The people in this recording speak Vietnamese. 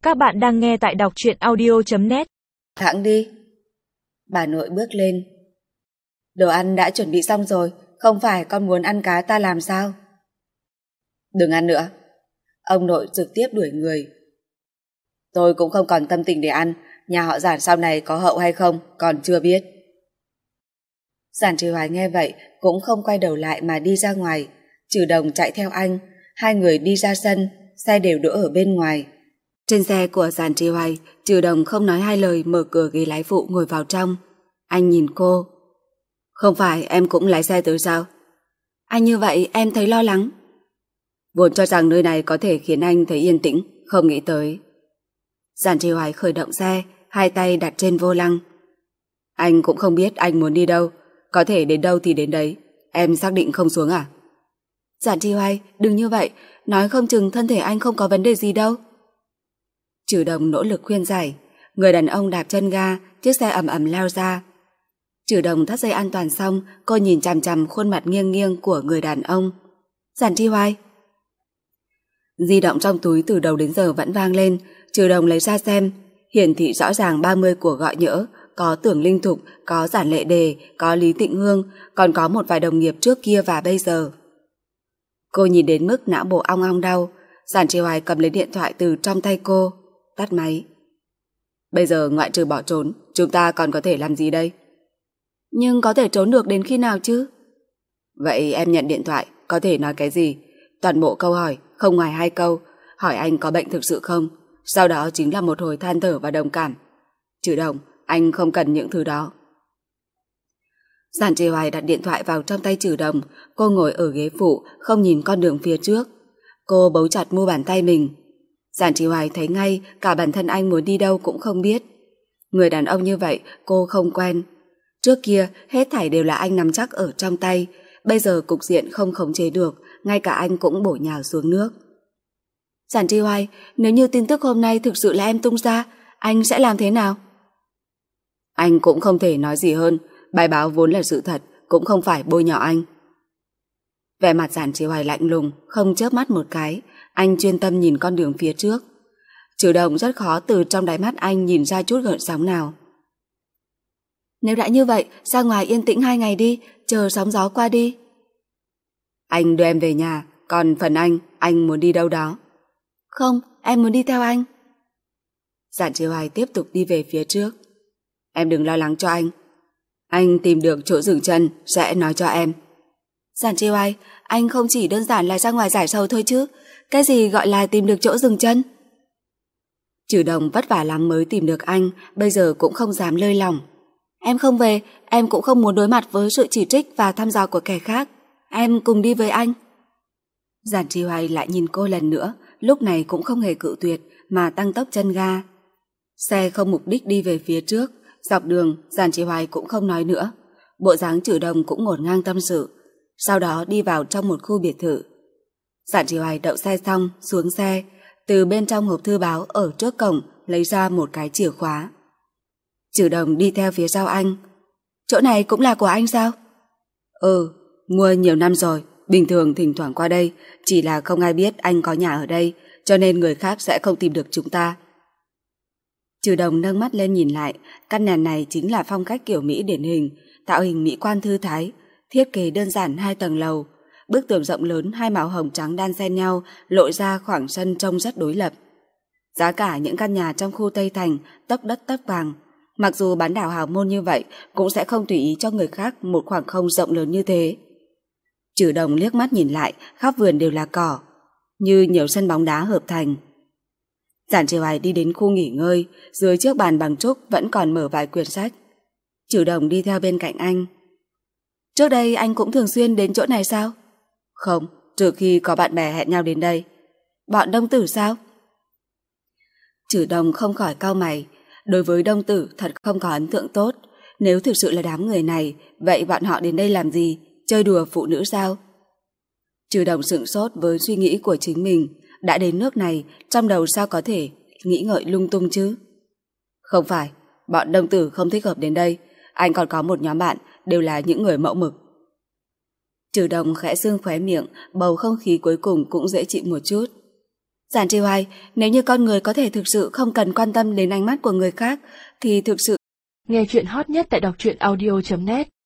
Các bạn đang nghe tại đọc truyện audio.net. Hãng đi. Bà nội bước lên. Đồ ăn đã chuẩn bị xong rồi, không phải con muốn ăn cá ta làm sao? Đừng ăn nữa. Ông nội trực tiếp đuổi người. Tôi cũng không còn tâm tình để ăn, nhà họ Giản sau này có hậu hay không còn chưa biết. Giản Trì Hoài nghe vậy cũng không quay đầu lại mà đi ra ngoài. Trừ Đồng chạy theo anh, hai người đi ra sân, xe đều đỗ ở bên ngoài. Trên xe của Giản Trì Hoài, Trừ Đồng không nói hai lời mở cửa ghế lái phụ ngồi vào trong. Anh nhìn cô. Không phải em cũng lái xe tới sao? Anh như vậy em thấy lo lắng. Vốn cho rằng nơi này có thể khiến anh thấy yên tĩnh, không nghĩ tới. Giản Trì Hoài khởi động xe, hai tay đặt trên vô lăng. Anh cũng không biết anh muốn đi đâu, có thể đến đâu thì đến đấy. Em xác định không xuống à? Giản Trì Hoài, đừng như vậy, nói không chừng thân thể anh không có vấn đề gì đâu. Trừ Đồng nỗ lực khuyên giải. Người đàn ông đạp chân ga, chiếc xe ầm ầm lao ra. Trừ Đồng thắt dây an toàn xong, cô nhìn chằm chằm khuôn mặt nghiêng nghiêng của người đàn ông. Giản Trì Hoài. Di động trong túi từ đầu đến giờ vẫn vang lên. Trừ Đồng lấy ra xem, hiển thị rõ ràng 30 cuộc gọi nhỡ, có Tưởng Linh Thục, có Giản Lệ Đề, có Lý Tịnh Hương, còn có một vài đồng nghiệp trước kia và bây giờ. Cô nhìn đến mức não bộ ong ong đau. Giản Trì Hoài cầm lấy điện thoại từ trong tay cô, tắt máy. Bây giờ ngoại trừ bỏ trốn, chúng ta còn có thể làm gì đây? Nhưng có thể trốn được đến khi nào chứ? Vậy em nhận điện thoại, có thể nói cái gì? Toàn bộ câu hỏi, không ngoài 2 câu. Hỏi anh có bệnh thực sự không? Sau đó chính là một hồi than thở và đồng cảm. Trừ Đồng, anh không cần những thứ đó. Giản Trì Hoài đặt điện thoại vào trong tay Trừ Đồng. Cô ngồi ở ghế phụ, không nhìn con đường phía trước. Cô bấu chặt mu bàn tay mình. Giản Trì Hoài thấy ngay cả bản thân anh muốn đi đâu cũng không biết. Người đàn ông như vậy cô không quen. Trước kia hết thảy đều là anh nắm chắc ở trong tay. Bây giờ cục diện không khống chế được, ngay cả anh cũng bổ nhào xuống nước. Giản Trì Hoài, nếu như tin tức hôm nay thực sự là em tung ra, anh sẽ làm thế nào? Anh cũng không thể nói gì hơn. Bài báo vốn là sự thật, cũng không phải bôi nhọ anh. Vẻ mặt Giản Trì Hoài lạnh lùng, không chớp mắt một cái. Anh chuyên tâm nhìn con đường phía trước. Trừ Đồng rất khó từ trong đáy mắt anh nhìn ra chút gợn sóng nào. Nếu đã như vậy, ra ngoài yên tĩnh 2 ngày đi, chờ sóng gió qua đi. Anh đưa em về nhà, còn phần anh muốn đi đâu đó. Không, em muốn đi theo anh. Giản Trì Hoài tiếp tục đi về phía trước. Em đừng lo lắng cho anh. Anh tìm được chỗ dừng chân, sẽ nói cho em. Giản Trì Hoài, anh không chỉ đơn giản là ra ngoài giải sầu thôi chứ. Cái gì gọi là tìm được chỗ dừng chân? Trừ Đồng vất vả lắm mới tìm được anh, bây giờ cũng không dám lơi lỏng. Em không về, em cũng không muốn đối mặt với sự chỉ trích và thăm dò của kẻ khác. Em cùng đi với anh. Giản Trì Hoài lại nhìn cô lần nữa, lúc này cũng không hề cự tuyệt mà tăng tốc chân ga. Xe không mục đích đi về phía trước, dọc đường Giản Trì Hoài cũng không nói nữa. Bộ dáng Trừ Đồng cũng ngổn ngang tâm sự, sau đó đi vào trong một khu biệt thự. Giản Trì Hoài đậu xe xong, xuống xe, từ bên trong hộp thư báo ở trước cổng lấy ra một cái chìa khóa. Trừ Đồng đi theo phía sau anh. Chỗ này cũng là của anh sao? Ừ, mua nhiều năm rồi, bình thường thỉnh thoảng qua đây, chỉ là không ai biết anh có nhà ở đây, cho nên người khác sẽ không tìm được chúng ta. Trừ Đồng nâng mắt lên nhìn lại, căn nhà này chính là phong cách kiểu Mỹ điển hình, tạo hình mỹ quan thư thái, thiết kế đơn giản 2 tầng lầu, bức tường rộng lớn 2 màu hồng trắng đan xen nhau, lộ ra khoảng sân trông rất đối lập. Giá cả những căn nhà trong khu Tây Thành tấc đất tấc vàng, mặc dù bán đảo hào môn như vậy cũng sẽ không tùy ý cho người khác một khoảng không rộng lớn như thế. Trừ Đồng liếc mắt nhìn lại, khắp vườn đều là cỏ, như nhiều sân bóng đá hợp thành. Giản Trì Hoài đi đến khu nghỉ ngơi, dưới chiếc bàn bằng trúc vẫn còn mở vài quyển sách. Trừ Đồng đi theo bên cạnh anh. Trước đây anh cũng thường xuyên đến chỗ này sao? Không, trừ khi có bạn bè hẹn nhau đến đây. Bọn Đông Tử sao? Trừ Đồng không khỏi cau mày. Đối với Đông Tử thật không có ấn tượng tốt. Nếu thực sự là đám người này, vậy bọn họ đến đây làm gì? Chơi đùa phụ nữ sao? Trừ Đồng sửng sốt với suy nghĩ của chính mình. Đã đến nước này, trong đầu sao có thể nghĩ ngợi lung tung chứ? Không phải, bọn Đông Tử không thích hợp đến đây. Anh còn có một nhóm bạn, đều là những người mẫu mực. Trừ Đồng khẽ sương khóe miệng, bầu không khí cuối cùng cũng dễ chịu một chút. Giản Tri Hoài, nếu như con người có thể thực sự không cần quan tâm đến ánh mắt của người khác, thì thực sự... Nghe chuyện hot nhất tại đọc truyện audio.net